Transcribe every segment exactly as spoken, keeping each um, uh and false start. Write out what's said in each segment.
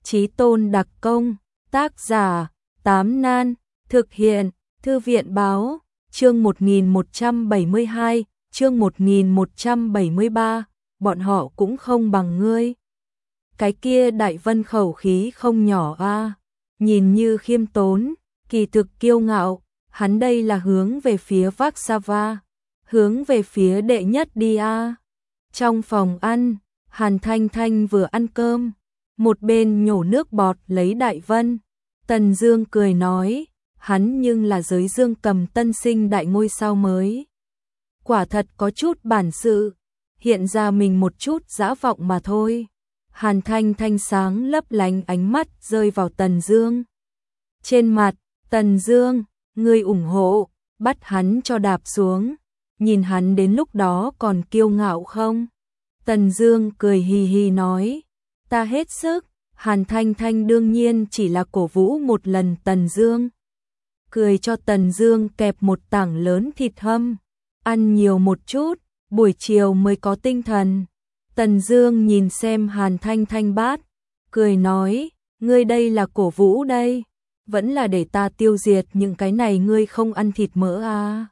Chí Tôn đặc công, tác giả, Tám Nan, thực hiện, Thư viện báo, chương một nghìn một trăm bảy mươi hai, chương một nghìn một trăm bảy mươi ba, bọn họ cũng không bằng ngươi. Cái kia Đại Vân khẩu khí không nhỏ a, nhìn như khiêm tốn, kỳ thực kiêu ngạo, hắn đây là hướng về phía Vác Sava, hướng về phía đệ nhất đi a. Trong phòng ăn, Hàn Thanh Thanh vừa ăn cơm, một bên nhổ nước bọt lấy Đại Vân. Tần Dương cười nói, hắn nhưng là giới Dương Cầm tân sinh đại ngôi sao mới. Quả thật có chút bản sự, hiện ra mình một chút dã vọng mà thôi. Hàn Thanh Thanh sáng lấp lánh ánh mắt rơi vào Tần Dương. Trên mặt, Tần Dương, ngươi ủng hộ, bắt hắn cho đạp xuống. Nhìn hắn đến lúc đó còn kiêu ngạo không? Tần Dương cười hì hì nói, ta hết sức. Hàn Thanh Thanh đương nhiên chỉ là cổ vũ một lần Tần Dương. Cười cho Tần Dương kẹp một tảng lớn thịt hâm, ăn nhiều một chút, buổi chiều mới có tinh thần. Tần Dương nhìn xem Hàn Thanh Thanh bát, cười nói, ngươi đây là cổ vũ đây, vẫn là để ta tiêu diệt những cái này ngươi không ăn thịt mỡ à.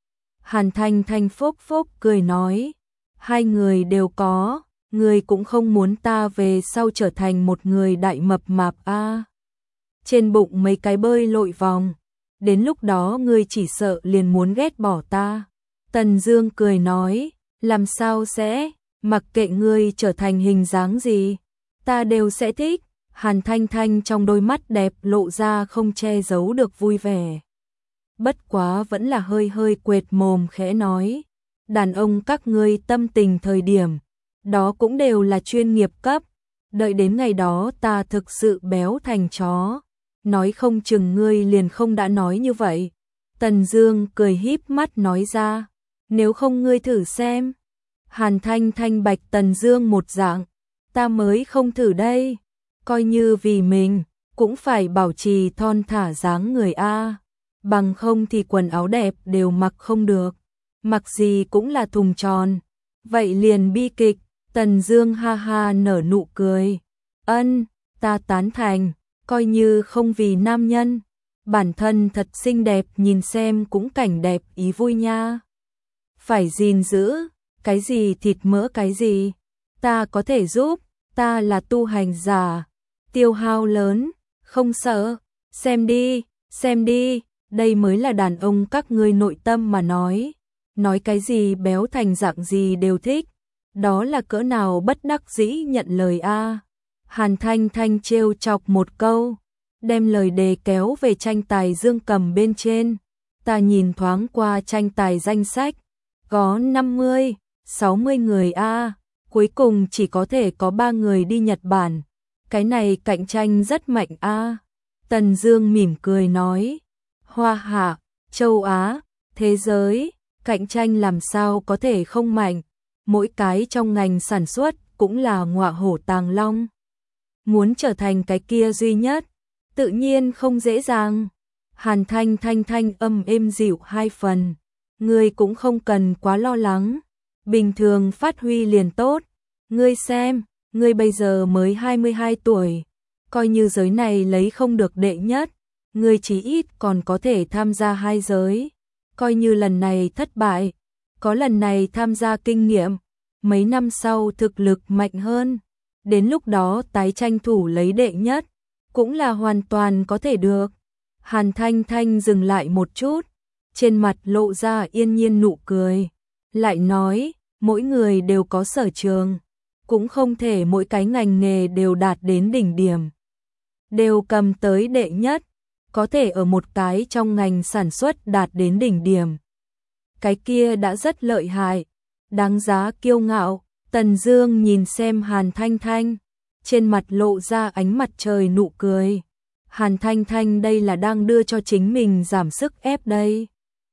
Hàn Thanh Thanh phốc phốc cười nói, hai người đều có, ngươi cũng không muốn ta về sau trở thành một người đại mập mạp à. Trên bụng mấy cái bơi lội vòng, đến lúc đó ngươi chỉ sợ liền muốn ghét bỏ ta. Tần Dương cười nói, làm sao sẽ, mặc kệ ngươi trở thành hình dáng gì, ta đều sẽ thích. Hàn Thanh Thanh trong đôi mắt đẹp lộ ra không che giấu được vui vẻ. Bất quá vẫn là hơi hơi quệt mồm khẽ nói, đàn ông các ngươi tâm tình thời điểm, đó cũng đều là chuyên nghiệp cấp, đợi đến ngày đó ta thực sự béo thành chó, nói không chừng ngươi liền không đã nói như vậy. Tần Dương cười híp mắt nói ra, nếu không ngươi thử xem. Hàn Thanh Thanh bạch Tần Dương một dạng, ta mới không thử đây, coi như vì mình, cũng phải bảo trì thon thả dáng người a, bằng không thì quần áo đẹp đều mặc không được, mặc gì cũng là thùng tròn, vậy liền bi kịch. Tần Dương ha ha nở nụ cười, ân, ta tán thành, coi như không vì nam nhân, bản thân thật xinh đẹp nhìn xem cũng cảnh đẹp ý vui nha. Phải gìn giữ, cái gì thịt mỡ cái gì, ta có thể giúp, ta là tu hành giả, tiêu hao lớn, không sợ, xem đi, xem đi, đây mới là đàn ông các ngươi nội tâm mà nói, nói cái gì béo thành dạng gì đều thích, đó là cỡ nào bất đắc dĩ nhận lời a. Hàn Thanh Thanh trêu chọc một câu, đem lời đề kéo về tranh tài Dương Cầm bên trên. Ta nhìn thoáng qua tranh tài danh sách, có năm mươi, sáu mươi người a, cuối cùng chỉ có thể có ba người đi Nhật Bản. Cái này cạnh tranh rất mạnh a. Tần Dương mỉm cười nói, Hoa Hạ, châu Á, thế giới, cạnh tranh làm sao có thể không mạnh, mỗi cái trong ngành sản xuất cũng là ngọa hổ tàng long. Muốn trở thành cái kia duy nhất, tự nhiên không dễ dàng. Hàn Thanh Thanh thanh âm êm dịu hai phần, ngươi cũng không cần quá lo lắng, bình thường phát huy liền tốt. Ngươi xem, ngươi bây giờ mới hai mươi hai tuổi, coi như giới này lấy không được đệ nhất, ngươi chí ít còn có thể tham gia hai giới, coi như lần này thất bại, có lần này tham gia kinh nghiệm, mấy năm sau thực lực mạnh hơn, đến lúc đó tái tranh thủ lấy đệ nhất, cũng là hoàn toàn có thể được. Hàn Thanh Thanh dừng lại một chút, trên mặt lộ ra yên nhiên nụ cười, lại nói, mỗi người đều có sở trường, cũng không thể mỗi cái ngành nghề đều đạt đến đỉnh điểm, đều cầm tới đệ nhất, có thể ở một cái trong ngành sản xuất đạt đến đỉnh điểm. Cái kia đã rất lợi hại, đáng giá kiêu ngạo. Tần Dương nhìn xem Hàn Thanh Thanh, trên mặt lộ ra ánh mặt trời nụ cười. Hàn Thanh Thanh đây là đang đưa cho chính mình giảm sức ép đây.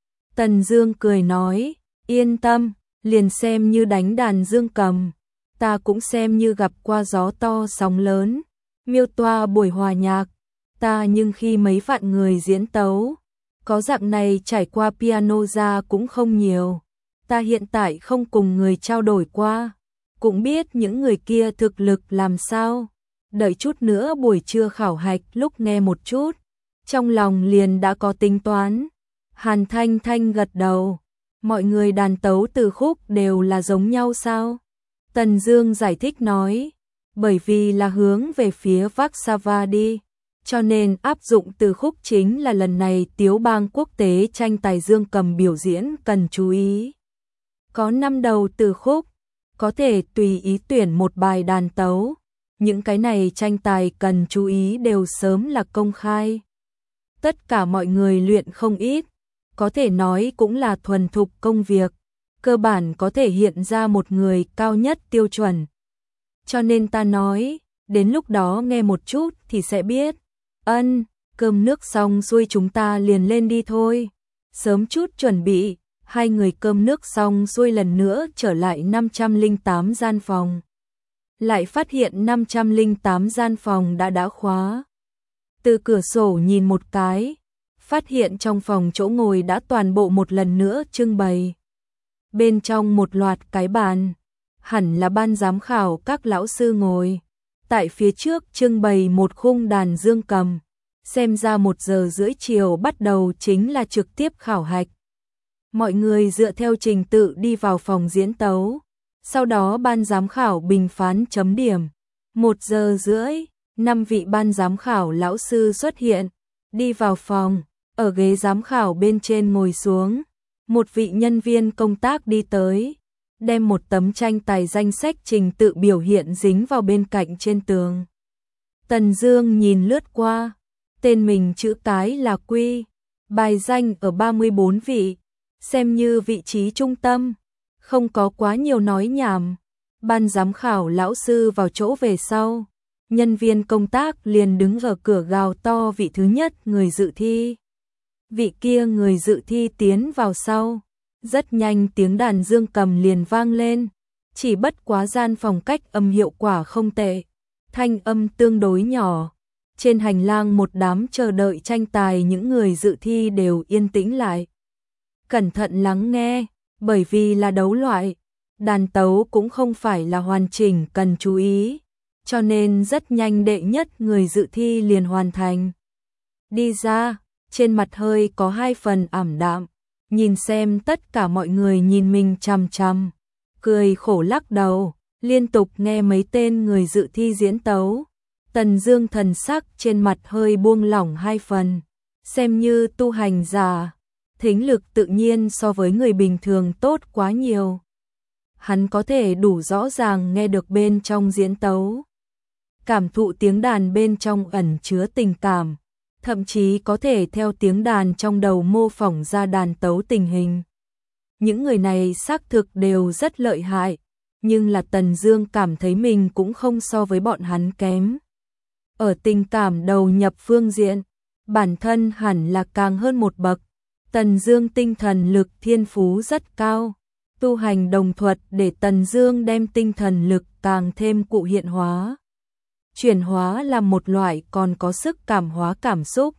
Tần Dương cười nói, yên tâm, liền xem như đánh đàn Dương Cầm, ta cũng xem như gặp qua gió to sóng lớn, miêu toa buổi hòa nhạc, ta nhưng khi mấy vạn người diễn tấu, có dạng này trải qua piano ra cũng không nhiều. Ta hiện tại không cùng người trao đổi qua, cũng biết những người kia thực lực làm sao. đợi chút nữa buổi trưa khảo hạch lúc nghe một chút, trong lòng liền đã có tính toán. Hàn Thanh Thanh gật đầu, mọi người đàn tấu từ khúc đều là giống nhau sao? Tần Dương giải thích nói, bởi vì là hướng về phía Warsaw đi, cho nên áp dụng từ khúc chính là lần này Tiếu Bang quốc tế tranh tài dương cầm biểu diễn cần chú ý. Có năm đầu từ khúc, có thể tùy ý tuyển một bài đàn tấu, những cái này tranh tài cần chú ý đều sớm là công khai. Tất cả mọi người luyện không ít, có thể nói cũng là thuần thục công việc, cơ bản có thể hiện ra một người cao nhất tiêu chuẩn. Cho nên ta nói, đến lúc đó nghe một chút thì sẽ biết. Ân, cơm nước xong xuôi chúng ta liền lên đi thôi. Sớm chút chuẩn bị, hai người cơm nước xong xuôi lần nữa trở lại năm trăm lẻ tám gian phòng. Lại phát hiện năm trăm lẻ tám gian phòng đã đã khóa. Từ cửa sổ nhìn một cái, phát hiện trong phòng chỗ ngồi đã toàn bộ một lần nữa trưng bày. Bên trong một loạt cái bàn, hẳn là ban giám khảo các lão sư ngồi. Tại phía trước trưng bày một khung đàn dương cầm, xem ra một giờ rưỡi chiều bắt đầu chính là trực tiếp khảo hạch. Mọi người dựa theo trình tự đi vào phòng diễn tấu, sau đó ban giám khảo bình phán chấm điểm. Một giờ rưỡi, năm vị ban giám khảo lão sư xuất hiện, đi vào phòng, ở ghế giám khảo bên trên ngồi xuống. Một vị nhân viên công tác đi tới, đem một tấm tranh tài danh sách trình tự biểu hiện dính vào bên cạnh trên tường. Tần Dương nhìn lướt qua, tên mình chữ cái là Quy, bài danh ở ba mươi bốn vị, xem như vị trí trung tâm, không có quá nhiều nói nhảm. Ban giám khảo lão sư vào chỗ về sau, nhân viên công tác liền đứng ở cửa gào to vị thứ nhất người dự thi. Vị kia người dự thi tiến vào sau, rất nhanh tiếng đàn dương cầm liền vang lên, chỉ bất quá gian phòng cách âm hiệu quả không tệ, thanh âm tương đối nhỏ. Trên hành lang một đám chờ đợi tranh tài những người dự thi đều yên tĩnh lại, cẩn thận lắng nghe, bởi vì là đấu loại, đàn tấu cũng không phải là hoàn chỉnh cần chú ý, cho nên rất nhanh đệ nhất người dự thi liền hoàn thành. Đi ra, trên mặt hơi có hai phần ảm đạm, nhìn xem tất cả mọi người nhìn mình chằm chằm, cười khổ lắc đầu, liên tục nghe mấy tên người dự thi diễn tấu. Tần Dương thần sắc trên mặt hơi buông lỏng hai phần, xem như tu hành giả, thính lực tự nhiên so với người bình thường tốt quá nhiều. Hắn có thể đủ rõ ràng nghe được bên trong diễn tấu, cảm thụ tiếng đàn bên trong ẩn chứa tình cảm, thậm chí có thể theo tiếng đàn trong đầu mô phỏng ra đàn tấu tình hình. Những người này xác thực đều rất lợi hại, nhưng là Tần Dương cảm thấy mình cũng không so với bọn hắn kém. Ở tình cảm đầu nhập phương diện, bản thân hẳn là càng hơn một bậc. Tần Dương tinh thần lực thiên phú rất cao, tu hành đồng thuật để Tần Dương đem tinh thần lực càng thêm cụ hiện hóa. Chuyển hóa là một loại còn có sức cảm hóa cảm xúc,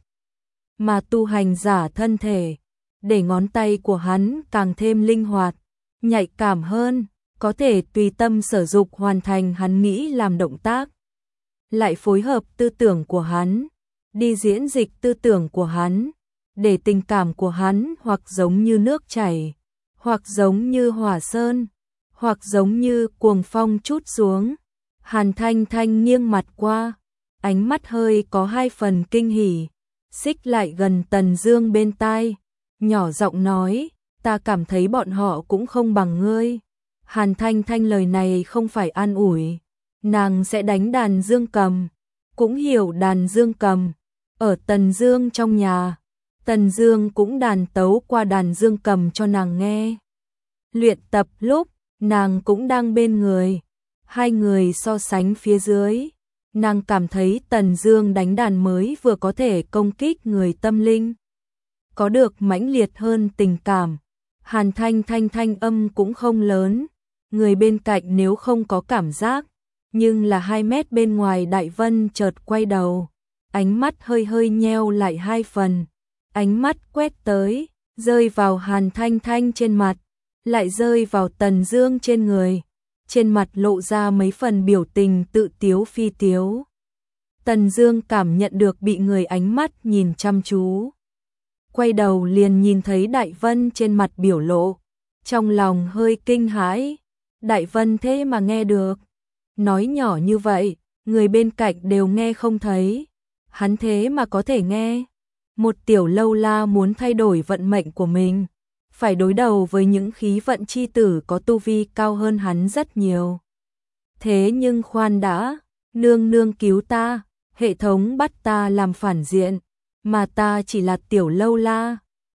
mà tu hành giả thân thể, để ngón tay của hắn càng thêm linh hoạt, nhạy cảm hơn, có thể tùy tâm sở dục hoàn thành hắn nghĩ làm động tác. Lại phối hợp tư tưởng của hắn, đi diễn dịch tư tưởng của hắn, để tình cảm của hắn hoặc giống như nước chảy, hoặc giống như hỏa sơn, hoặc giống như cuồng phong trút xuống. Hàn Thanh Thanh nghiêng mặt qua, ánh mắt hơi có hai phần kinh hỉ, xích lại gần Tần Dương bên tai, nhỏ giọng nói, ta cảm thấy bọn họ cũng không bằng ngươi. Hàn Thanh Thanh lời này không phải an ủi, nàng sẽ đánh đàn dương cầm, cũng hiểu đàn dương cầm, ở Tần Dương trong nhà, Tần Dương cũng đàn tấu qua đàn dương cầm cho nàng nghe. Luyện tập lúc, nàng cũng đang bên người. Hai người so sánh phía dưới, nàng cảm thấy Tần Dương đánh đàn mới vừa có thể công kích người tâm linh, có được mãnh liệt hơn tình cảm. Hàn Thanh Thanh thanh âm cũng không lớn, người bên cạnh nếu không có cảm giác, nhưng là hai mét bên ngoài Đại Vân chợt quay đầu, ánh mắt hơi hơi nheo lại hai phần, ánh mắt quét tới, rơi vào Hàn Thanh Thanh trên mặt, lại rơi vào Tần Dương trên người. Trên mặt lộ ra mấy phần biểu tình tự tiếu phi tiếu. Tần Dương cảm nhận được bị người ánh mắt nhìn chăm chú. Quay đầu liền nhìn thấy Đại Vân trên mặt biểu lộ, trong lòng hơi kinh hãi. Đại Vân thế mà nghe được. Nói nhỏ như vậy, người bên cạnh đều nghe không thấy. Hắn thế mà có thể nghe. Một tiểu lâu la muốn thay đổi vận mệnh của mình, phải đối đầu với những khí vận chi tử có tu vi cao hơn hắn rất nhiều. Thế nhưng khoan đã, nương nương cứu ta, hệ thống bắt ta làm phản diện, mà ta chỉ là tiểu lâu la,